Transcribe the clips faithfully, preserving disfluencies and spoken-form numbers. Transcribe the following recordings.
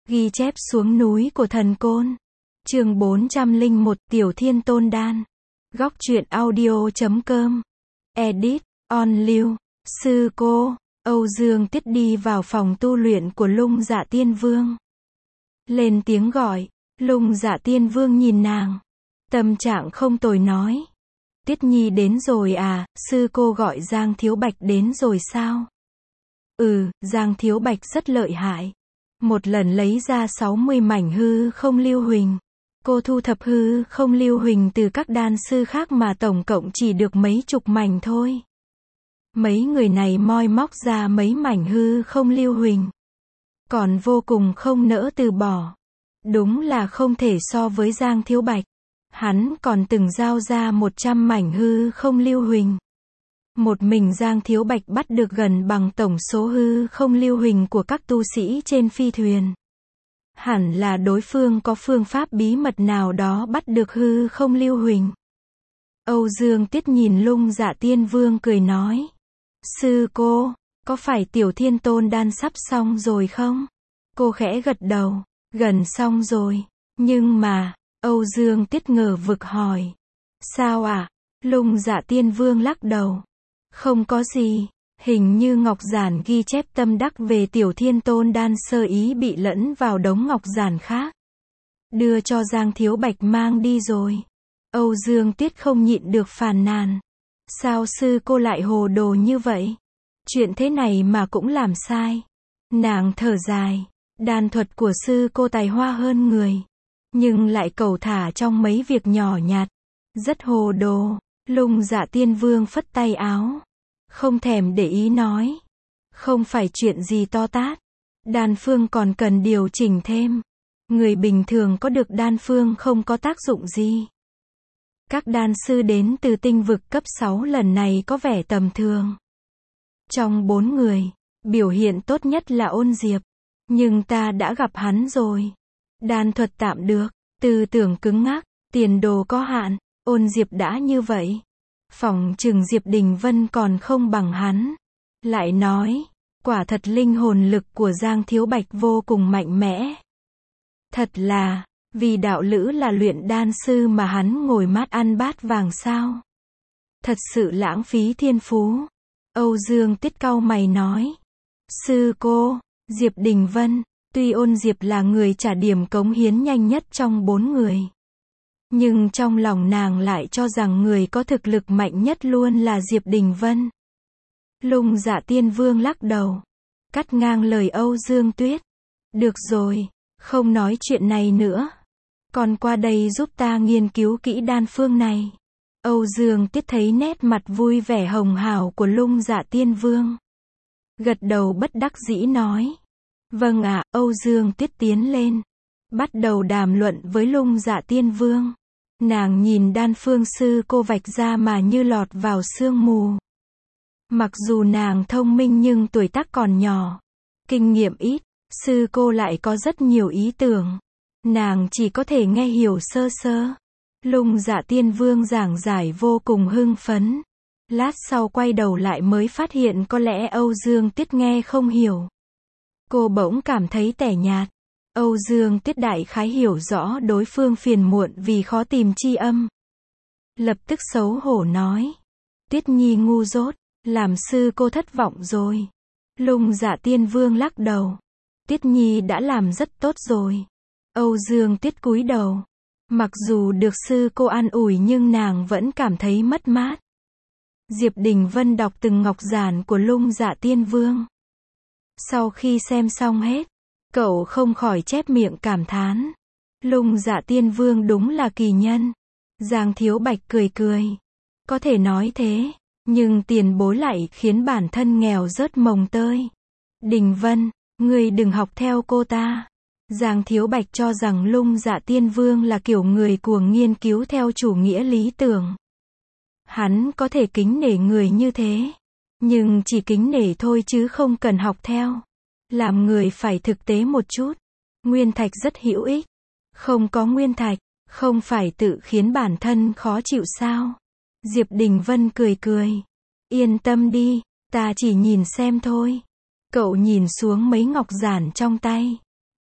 Ghi chép xuống núi của thần côn. Chương bốn trăm lẻ một Tiểu Thiên Tôn Đan. Góc truyện audio chấm com. Edit, On Lưu. Sư cô, Âu Dương Tiết đi vào phòng tu luyện của Lung Dạ Tiên Vương. Lên tiếng gọi, Lung Dạ Tiên Vương nhìn nàng. Tâm trạng không tồi nói. Tiết Nhi đến rồi à, sư cô gọi Giang Thiếu Bạch đến rồi sao? Ừ, Giang Thiếu Bạch rất lợi hại. Một lần lấy ra sáu mươi mảnh hư không lưu huỳnh. Cô thu thập hư không lưu huỳnh từ các đan sư khác mà tổng cộng chỉ được mấy chục mảnh thôi. Mấy người này moi móc ra mấy mảnh hư không lưu huỳnh. Còn vô cùng không nỡ từ bỏ. Đúng là không thể so với Giang Thiếu Bạch. Hắn còn từng giao ra một trăm mảnh hư không lưu huỳnh. Một mình Giang Thiếu Bạch bắt được gần bằng tổng số hư không lưu huỳnh của các tu sĩ trên phi thuyền. Hẳn là đối phương có phương pháp bí mật nào đó bắt được hư không lưu huỳnh. Âu Dương Tiết nhìn Lung Dạ Tiên Vương cười nói. Sư cô, có phải Tiểu Thiên Tôn Đan sắp xong rồi không? Cô khẽ gật đầu, gần xong rồi. Nhưng mà, Âu Dương Tiết ngờ vực hỏi. Sao ạ? À? Lung Dạ Tiên Vương lắc đầu. Không có gì, hình như ngọc giản ghi chép tâm đắc về Tiểu Thiên Tôn Đan sơ ý bị lẫn vào đống ngọc giản khác. Đưa cho Giang Thiếu Bạch mang đi rồi. Âu Dương Tiết không nhịn được phàn nàn. Sao sư cô lại hồ đồ như vậy? Chuyện thế này mà cũng làm sai. Nàng thở dài. Đan thuật của sư cô tài hoa hơn người. Nhưng lại cầu thả trong mấy việc nhỏ nhặt. Rất hồ đồ. Lung Dạ Tiên Vương phất tay áo. Không thèm để ý nói. Không phải chuyện gì to tát. Đan phương còn cần điều chỉnh thêm. Người bình thường có được đan phương không có tác dụng gì. Các đan sư đến từ tinh vực cấp sáu lần này có vẻ tầm thường. Trong bốn người, biểu hiện tốt nhất là Ôn Diệp. Nhưng ta đã gặp hắn rồi. Đan thuật tạm được, tư tưởng cứng ngắc, tiền đồ có hạn. Ôn Diệp đã như vậy. Phỏng chừng Diệp Đình Vân còn không bằng hắn. Lại nói, quả thật linh hồn lực của Giang Thiếu Bạch vô cùng mạnh mẽ. Thật là, vì đạo lữ là luyện đan sư mà hắn ngồi mát ăn bát vàng sao? Thật sự lãng phí thiên phú. Âu Dương Tiết cau mày nói. Sư cô, Diệp Đình Vân, tuy Ôn Diệp là người trả điểm cống hiến nhanh nhất trong bốn người. Nhưng trong lòng nàng lại cho rằng người có thực lực mạnh nhất luôn là Diệp Đình Vân. Lung Dạ Tiên Vương lắc đầu. Cắt ngang lời Âu Dương Tuyết. Được rồi, không nói chuyện này nữa. Còn qua đây giúp ta nghiên cứu kỹ đan phương này. Âu Dương Tiết thấy nét mặt vui vẻ hồng hào của Lung Dạ Tiên Vương. Gật đầu bất đắc dĩ nói. Vâng ạ, Âu Dương Tiết tiến lên. Bắt đầu đàm luận với Lung Dạ Tiên Vương. Nàng nhìn đan phương sư cô vạch ra mà như lọt vào sương mù. Mặc dù nàng thông minh nhưng tuổi tác còn nhỏ. Kinh nghiệm ít, sư cô lại có rất nhiều ý tưởng. Nàng chỉ có thể nghe hiểu sơ sơ. Lung Dạ Tiên Vương giảng giải vô cùng hưng phấn. Lát sau quay đầu lại mới phát hiện có lẽ Âu Dương Tiết nghe không hiểu. Cô bỗng cảm thấy tẻ nhạt. Âu Dương Tiết đại khái hiểu rõ đối phương phiền muộn vì khó tìm chi âm. Lập tức xấu hổ nói. Tiết Nhi ngu dốt, làm sư cô thất vọng rồi. Lung Dạ Tiên Vương lắc đầu. Tiết Nhi đã làm rất tốt rồi. Âu Dương Tiết cúi đầu. Mặc dù được sư cô an ủi nhưng nàng vẫn cảm thấy mất mát. Diệp Đình Vân đọc từng ngọc giản của Lung Dạ Tiên Vương. Sau khi xem xong hết, cậu không khỏi chép miệng cảm thán. Lung Dạ Tiên Vương đúng là kỳ nhân. Giang Thiếu Bạch cười cười. Có thể nói thế, nhưng tiền bối lại khiến bản thân nghèo rớt mồng tơi. Đình Vân, ngươi đừng học theo cô ta. Giang Thiếu Bạch cho rằng Lung Dạ Tiên Vương là kiểu người cuồng nghiên cứu theo chủ nghĩa lý tưởng. Hắn có thể kính nể người như thế. Nhưng chỉ kính nể thôi chứ không cần học theo. Làm người phải thực tế một chút. Nguyên thạch rất hữu ích. Không có nguyên thạch, không phải tự khiến bản thân khó chịu sao? Diệp Đình Vân cười cười. Yên tâm đi, ta chỉ nhìn xem thôi. Cậu nhìn xuống mấy ngọc giản trong tay.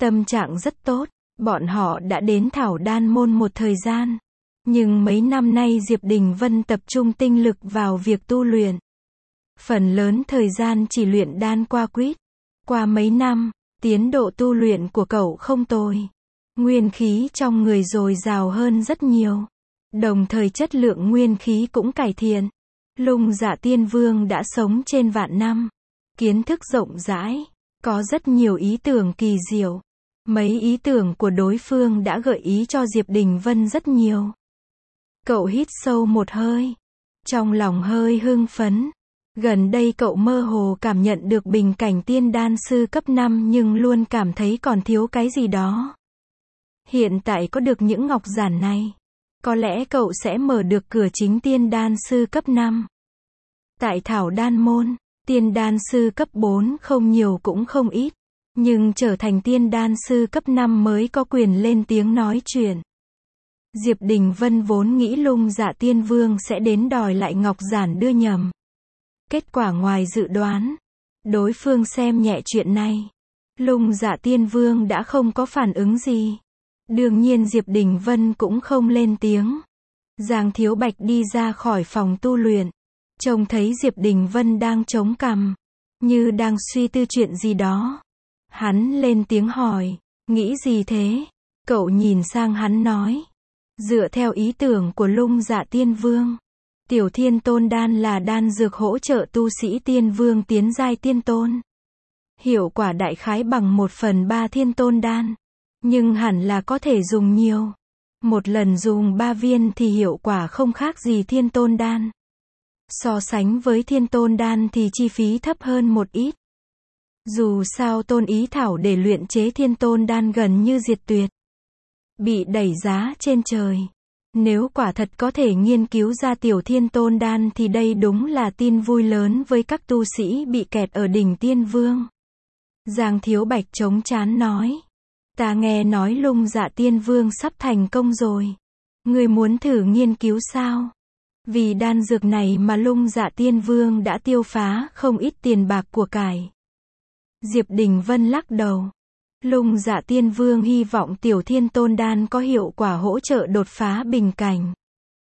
Tâm trạng rất tốt, bọn họ đã đến Thảo Đan Môn một thời gian. Nhưng mấy năm nay Diệp Đình Vân tập trung tinh lực vào việc tu luyện. Phần lớn thời gian chỉ luyện đan qua quýt. Qua mấy năm, tiến độ tu luyện của cậu không tồi. Nguyên khí trong người dồi dào hơn rất nhiều. Đồng thời chất lượng nguyên khí cũng cải thiện. Lung Dạ Tiên Vương đã sống trên vạn năm. Kiến thức rộng rãi. Có rất nhiều ý tưởng kỳ diệu. Mấy ý tưởng của đối phương đã gợi ý cho Diệp Đình Vân rất nhiều. Cậu hít sâu một hơi. Trong lòng hơi hưng phấn. Gần đây cậu mơ hồ cảm nhận được bình cảnh tiên đan sư cấp năm nhưng luôn cảm thấy còn thiếu cái gì đó. Hiện tại có được những ngọc giản này. Có lẽ cậu sẽ mở được cửa chính tiên đan sư cấp năm. Tại Thảo Đan Môn, tiên đan sư cấp bốn không nhiều cũng không ít. Nhưng trở thành tiên đan sư cấp năm mới có quyền lên tiếng nói chuyện. Diệp Đình Vân vốn nghĩ Lung Dạ Tiên Vương sẽ đến đòi lại ngọc giản đưa nhầm. Kết quả ngoài dự đoán. Đối phương xem nhẹ chuyện này. Lung Dạ Tiên Vương đã không có phản ứng gì. Đương nhiên Diệp Đình Vân cũng không lên tiếng. Giang Thiếu Bạch đi ra khỏi phòng tu luyện. Trông thấy Diệp Đình Vân đang chống cằm. Như đang suy tư chuyện gì đó. Hắn lên tiếng hỏi. Nghĩ gì thế? Cậu nhìn sang hắn nói. Dựa theo ý tưởng của Lung Dạ Tiên Vương. Tiểu Thiên Tôn Đan là đan dược hỗ trợ tu sĩ Tiên Vương tiến giai Tiên Tôn. Hiệu quả đại khái bằng một phần ba Thiên Tôn Đan. Nhưng hẳn là có thể dùng nhiều. Một lần dùng ba viên thì hiệu quả không khác gì Thiên Tôn Đan. So sánh với Thiên Tôn Đan thì chi phí thấp hơn một ít. Dù sao Tôn Ý Thảo để luyện chế Thiên Tôn Đan gần như diệt tuyệt. Bị đẩy giá trên trời. Nếu quả thật có thể nghiên cứu ra tiểu Thiên Tôn Đan thì đây đúng là tin vui lớn với các tu sĩ bị kẹt ở đỉnh Tiên Vương. Giang Thiếu Bạch chống chán nói. Ta nghe nói Lung Dạ Tiên Vương sắp thành công rồi. Ngươi muốn thử nghiên cứu sao? Vì đan dược này mà Lung Dạ Tiên Vương đã tiêu phá không ít tiền bạc của cải. Diệp Đình Vân lắc đầu. Lung Dạ Tiên Vương hy vọng tiểu Thiên Tôn Đan có hiệu quả hỗ trợ đột phá bình cảnh.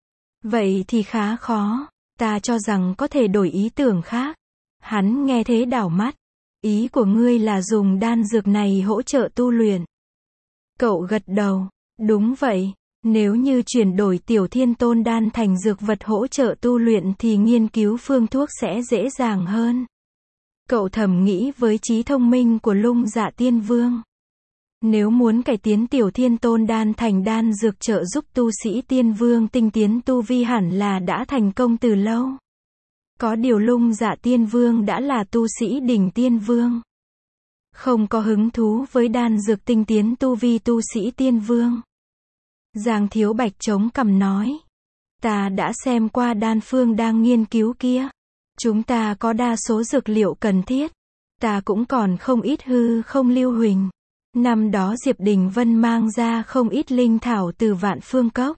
Vậy thì khá khó, ta cho rằng có thể đổi ý tưởng khác. Hắn nghe thế đảo mắt. Ý của ngươi là dùng đan dược này hỗ trợ tu luyện. Cậu gật đầu. Đúng vậy, nếu như chuyển đổi tiểu Thiên Tôn Đan thành dược vật hỗ trợ tu luyện thì nghiên cứu phương thuốc sẽ dễ dàng hơn. Cậu thầm nghĩ với trí thông minh của Lung Dạ Tiên Vương. Nếu muốn cải tiến tiểu Thiên Tôn Đan thành đan dược trợ giúp tu sĩ Tiên Vương tinh tiến tu vi hẳn là đã thành công từ lâu. Có điều Lung Dạ Tiên Vương đã là tu sĩ đỉnh Tiên Vương. Không có hứng thú với đan dược tinh tiến tu vi tu sĩ Tiên Vương. Giang Thiếu Bạch chống cằm nói. Ta đã xem qua đan phương đang nghiên cứu kia. Chúng ta có đa số dược liệu cần thiết. Ta cũng còn không ít hư không lưu huỳnh. Năm đó Diệp Đình Vân mang ra không ít linh thảo từ Vạn Phương Cốc.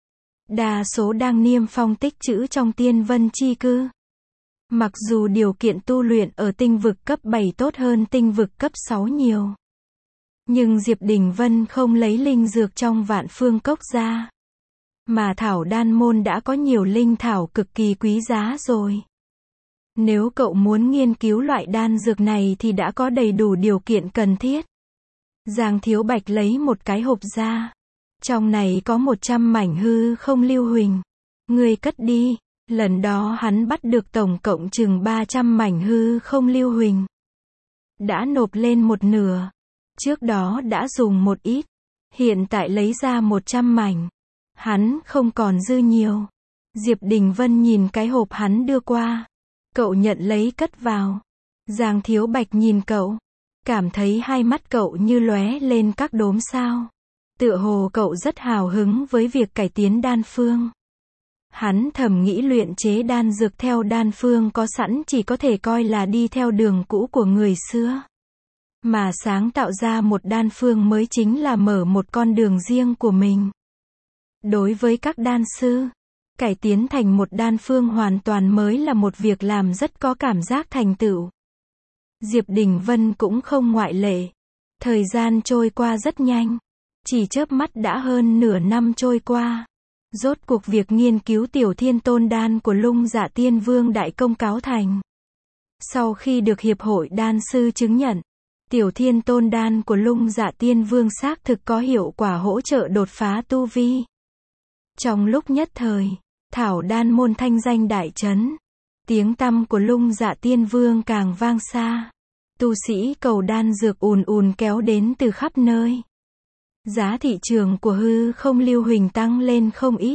Đa số đang niêm phong tích trữ trong Tiên Vân Chi Cư. Mặc dù điều kiện tu luyện ở tinh vực cấp bảy tốt hơn tinh vực cấp sáu nhiều. Nhưng Diệp Đình Vân không lấy linh dược trong Vạn Phương Cốc ra. Mà Thảo Đan Môn đã có nhiều linh thảo cực kỳ quý giá rồi. Nếu cậu muốn nghiên cứu loại đan dược này thì đã có đầy đủ điều kiện cần thiết. Giang Thiếu Bạch lấy một cái hộp ra. Trong này có một trăm mảnh hư không lưu huỳnh. Ngươi cất đi. Lần đó hắn bắt được tổng cộng chừng ba trăm mảnh hư không lưu huỳnh. Đã nộp lên một nửa. Trước đó đã dùng một ít. Hiện tại lấy ra một trăm mảnh. Hắn không còn dư nhiều. Diệp Đình Vân nhìn cái hộp hắn đưa qua. Cậu nhận lấy cất vào. Giang Thiếu Bạch nhìn cậu. Cảm thấy hai mắt cậu như lóe lên các đốm sao. Tựa hồ cậu rất hào hứng với việc cải tiến đan phương. Hắn thầm nghĩ luyện chế đan dược theo đan phương có sẵn chỉ có thể coi là đi theo đường cũ của người xưa. Mà sáng tạo ra một đan phương mới chính là mở một con đường riêng của mình. Đối với các đan sư, cải tiến thành một đan phương hoàn toàn mới là một việc làm rất có cảm giác thành tựu. Diệp Đình Vân cũng không ngoại lệ. Thời gian trôi qua rất nhanh. Chỉ chớp mắt đã hơn nửa năm trôi qua. Rốt cuộc việc nghiên cứu Tiểu Thiên Tôn Đan của Lung Dạ Tiên Vương đại công cáo thành. Sau khi được Hiệp hội Đan sư chứng nhận, Tiểu Thiên Tôn Đan của Lung Dạ Tiên Vương xác thực có hiệu quả hỗ trợ đột phá tu vi. Trong lúc nhất thời, Thảo Đan môn thanh danh đại chấn. Tiếng tăm của Lung Dạ Tiên Vương càng vang xa. Tu sĩ cầu đan dược ùn ùn kéo đến từ khắp nơi. Giá thị trường của hư không lưu huỳnh tăng lên không ít.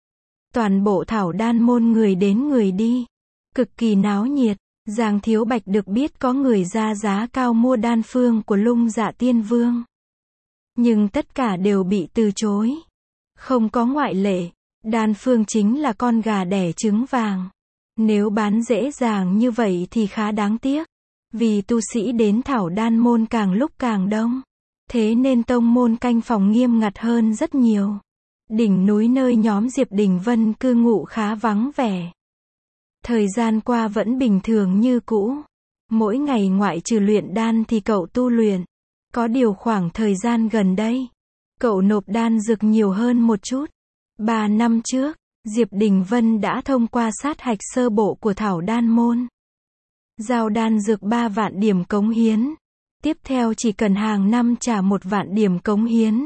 Toàn bộ Thảo Đan môn người đến người đi. Cực kỳ náo nhiệt. Giang Thiếu Bạch được biết có người ra giá cao mua đan phương của Lung Dạ Tiên Vương. Nhưng tất cả đều bị từ chối. Không có ngoại lệ. Đan phương chính là con gà đẻ trứng vàng. Nếu bán dễ dàng như vậy thì khá đáng tiếc. Vì tu sĩ đến Thảo Đan môn càng lúc càng đông. Thế nên tông môn canh phòng nghiêm ngặt hơn rất nhiều. Đỉnh núi nơi nhóm Diệp Đình Vân cư ngụ khá vắng vẻ. Thời gian qua vẫn bình thường như cũ. Mỗi ngày ngoại trừ luyện đan thì cậu tu luyện. Có điều khoảng thời gian gần đây, cậu nộp đan dược nhiều hơn một chút. Ba năm trước, Diệp Đình Vân đã thông qua sát hạch sơ bộ của Thảo Đan môn. Giao đan dược ba vạn điểm cống hiến. Tiếp theo chỉ cần hàng năm trả một vạn điểm cống hiến.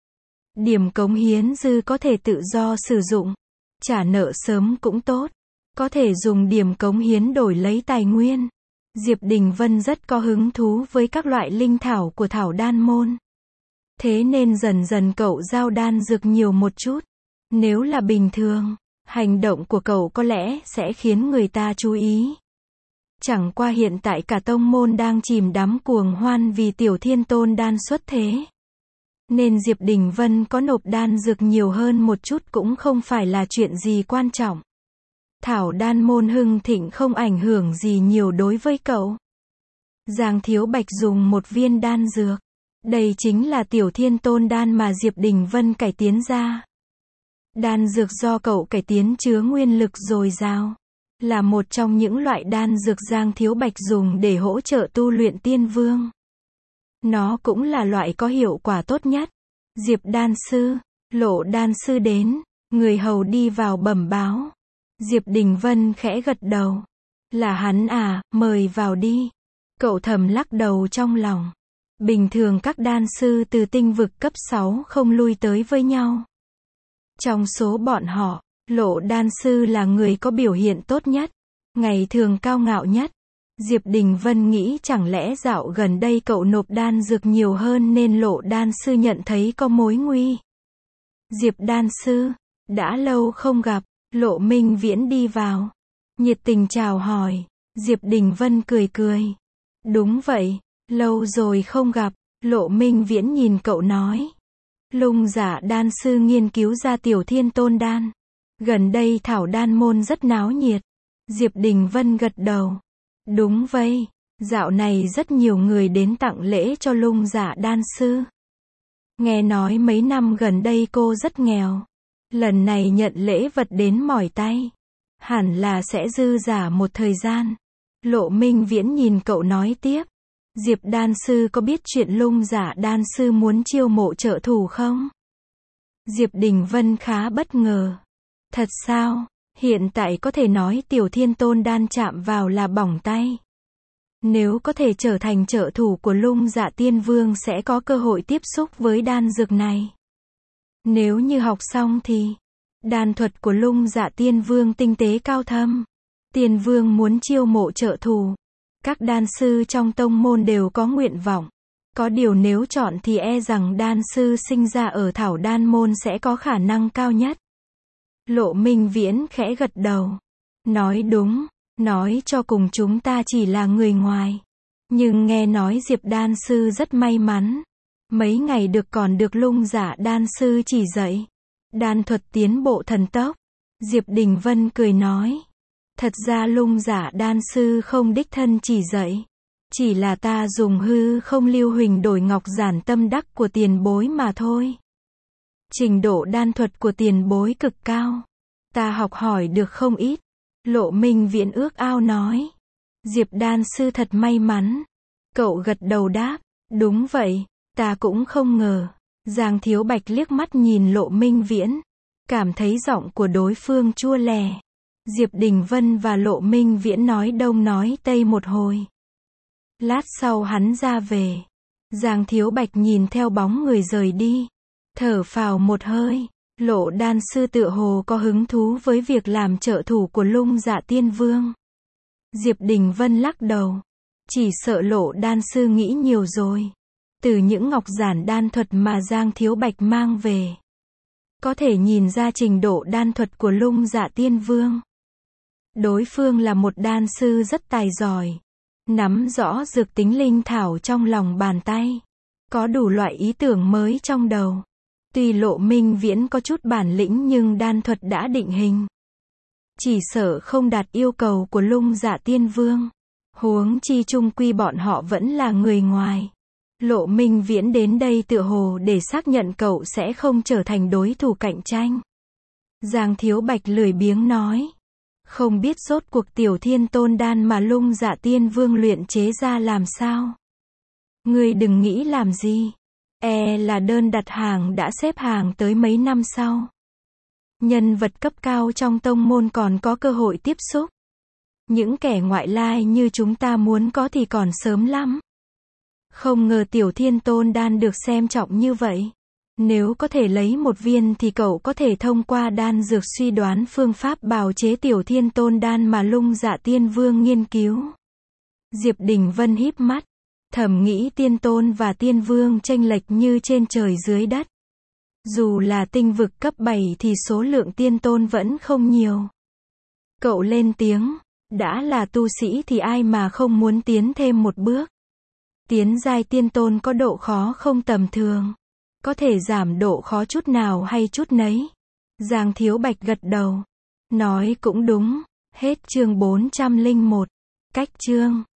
Điểm cống hiến dư có thể tự do sử dụng. Trả nợ sớm cũng tốt. Có thể dùng điểm cống hiến đổi lấy tài nguyên. Diệp Đình Vân rất có hứng thú với các loại linh thảo của Thảo Đan môn. Thế nên dần dần cậu giao đan dược nhiều một chút. Nếu là bình thường, hành động của cậu có lẽ sẽ khiến người ta chú ý. Chẳng qua hiện tại cả tông môn đang chìm đắm cuồng hoan vì Tiểu Thiên Tôn Đan xuất thế. Nên Diệp Đình Vân có nộp đan dược nhiều hơn một chút cũng không phải là chuyện gì quan trọng. Thảo Đan môn hưng thịnh không ảnh hưởng gì nhiều đối với cậu. Giang Thiếu Bạch dùng một viên đan dược. Đây chính là Tiểu Thiên Tôn Đan mà Diệp Đình Vân cải tiến ra. Đan dược do cậu cải tiến chứa nguyên lực dồi dào. Là một trong những loại đan dược Giang Thiếu Bạch dùng để hỗ trợ tu luyện tiên vương. Nó cũng là loại có hiệu quả tốt nhất. Diệp đan sư, Lộ đan sư đến, người hầu đi vào bẩm báo. Diệp Đình Vân khẽ gật đầu. Là hắn à, mời vào đi. Cậu thầm lắc đầu trong lòng. Bình thường các đan sư từ tinh vực cấp sáu không lui tới với nhau. Trong số bọn họ, Lộ đan sư là người có biểu hiện tốt nhất, ngày thường cao ngạo nhất. Diệp Đình Vân nghĩ chẳng lẽ dạo gần đây cậu nộp đan dược nhiều hơn nên Lộ đan sư nhận thấy có mối nguy. Diệp đan sư, đã lâu không gặp. Lộ Minh Viễn đi vào, nhiệt tình chào hỏi. Diệp Đình Vân cười cười. Đúng vậy, lâu rồi không gặp. Lộ Minh Viễn nhìn cậu nói. Lung Dạ đan sư nghiên cứu ra Tiểu Thiên Tôn Đan. Gần đây Thảo Đan môn rất náo nhiệt. Diệp Đình Vân gật đầu. Đúng vậy, dạo này rất nhiều người đến tặng lễ cho Lung Dạ đan sư. Nghe nói mấy năm gần đây cô rất nghèo. Lần này nhận lễ vật đến mỏi tay. Hẳn là sẽ dư giả một thời gian. Lộ Minh Viễn nhìn cậu nói tiếp. Diệp đan sư có biết chuyện Lung Dạ đan sư muốn chiêu mộ trợ thủ không? Diệp Đình Vân khá bất ngờ. Thật sao? Hiện tại có thể nói Tiểu Thiên Tôn Đan chạm vào là bỏng tay. Nếu có thể trở thành trợ thủ của Lung Dạ Tiên Vương sẽ có cơ hội tiếp xúc với đan dược này. Nếu như học xong thì, đan thuật của Lung Dạ Tiên Vương tinh tế cao thâm. Tiên Vương muốn chiêu mộ trợ thủ. Các đan sư trong tông môn đều có nguyện vọng. Có điều nếu chọn thì e rằng đan sư sinh ra ở Thảo Đan môn sẽ có khả năng cao nhất. Lộ Minh Viễn khẽ gật đầu. Nói đúng, nói cho cùng chúng ta chỉ là người ngoài. Nhưng nghe nói Diệp đan sư rất may mắn. Mấy ngày được còn được Lung Dạ đan sư chỉ dạy. Đan thuật tiến bộ thần tốc. Diệp Đình Vân cười nói. Thật ra Lung Dạ đan sư không đích thân chỉ dạy. Chỉ là ta dùng hư không lưu huỳnh đổi ngọc giản tâm đắc của tiền bối mà thôi. Trình độ đan thuật của tiền bối cực cao. Ta học hỏi được không ít. Lộ Minh Viễn ước ao nói. Diệp đan sư thật may mắn. Cậu gật đầu đáp. Đúng vậy, ta cũng không ngờ. Giang Thiếu Bạch liếc mắt nhìn Lộ Minh Viễn, cảm thấy giọng của đối phương chua lè. Diệp Đình Vân và Lộ Minh Viễn nói đông nói tây một hồi. Lát sau hắn ra về. Giang Thiếu Bạch nhìn theo bóng người rời đi, thở phào một hơi. Lộ đan sư tựa hồ có hứng thú với việc làm trợ thủ của Lung Dạ Tiên Vương. Diệp Đình Vân lắc đầu. Chỉ sợ Lộ đan sư nghĩ nhiều rồi. Từ những ngọc giản đan thuật mà Giang Thiếu Bạch mang về, có thể nhìn ra trình độ đan thuật của Lung Dạ Tiên Vương. Đối phương là một đan sư rất tài giỏi, nắm rõ dược tính linh thảo trong lòng bàn tay, có đủ loại ý tưởng mới trong đầu. Tuy Lộ Minh Viễn có chút bản lĩnh nhưng đan thuật đã định hình, chỉ sợ không đạt yêu cầu của Lung Dạ Tiên Vương. Huống chi chung quy bọn họ vẫn là người ngoài. Lộ Minh Viễn đến đây tựa hồ để xác nhận cậu sẽ không trở thành đối thủ cạnh tranh. Giang Thiếu Bạch lười biếng nói. Không biết rốt cuộc Tiểu Thiên Tôn đan mà Lung Dạ Tiên Vương luyện chế ra làm sao. Ngươi đừng nghĩ làm gì. E là đơn đặt hàng đã xếp hàng tới mấy năm sau. Nhân vật cấp cao trong tông môn còn có cơ hội tiếp xúc. Những kẻ ngoại lai như chúng ta muốn có thì còn sớm lắm. Không ngờ Tiểu Thiên Tôn đan được xem trọng như vậy. Nếu có thể lấy một viên thì cậu có thể thông qua đan dược suy đoán phương pháp bào chế Tiểu Thiên Tôn đan mà Lung Dạ Tiên Vương nghiên cứu. Diệp Đình Vân híp mắt, thầm nghĩ Tiên Tôn và Tiên Vương chênh lệch như trên trời dưới đất. Dù là tinh vực cấp bảy thì số lượng Tiên Tôn vẫn không nhiều. Cậu lên tiếng, đã là tu sĩ thì ai mà không muốn tiến thêm một bước. Tiến giai Tiên Tôn có độ khó không tầm thường. Có thể giảm độ khó chút nào hay chút nấy. Giang Thiếu Bạch gật đầu. Nói cũng đúng. Hết chương bốn trăm lẻ một. Cách chương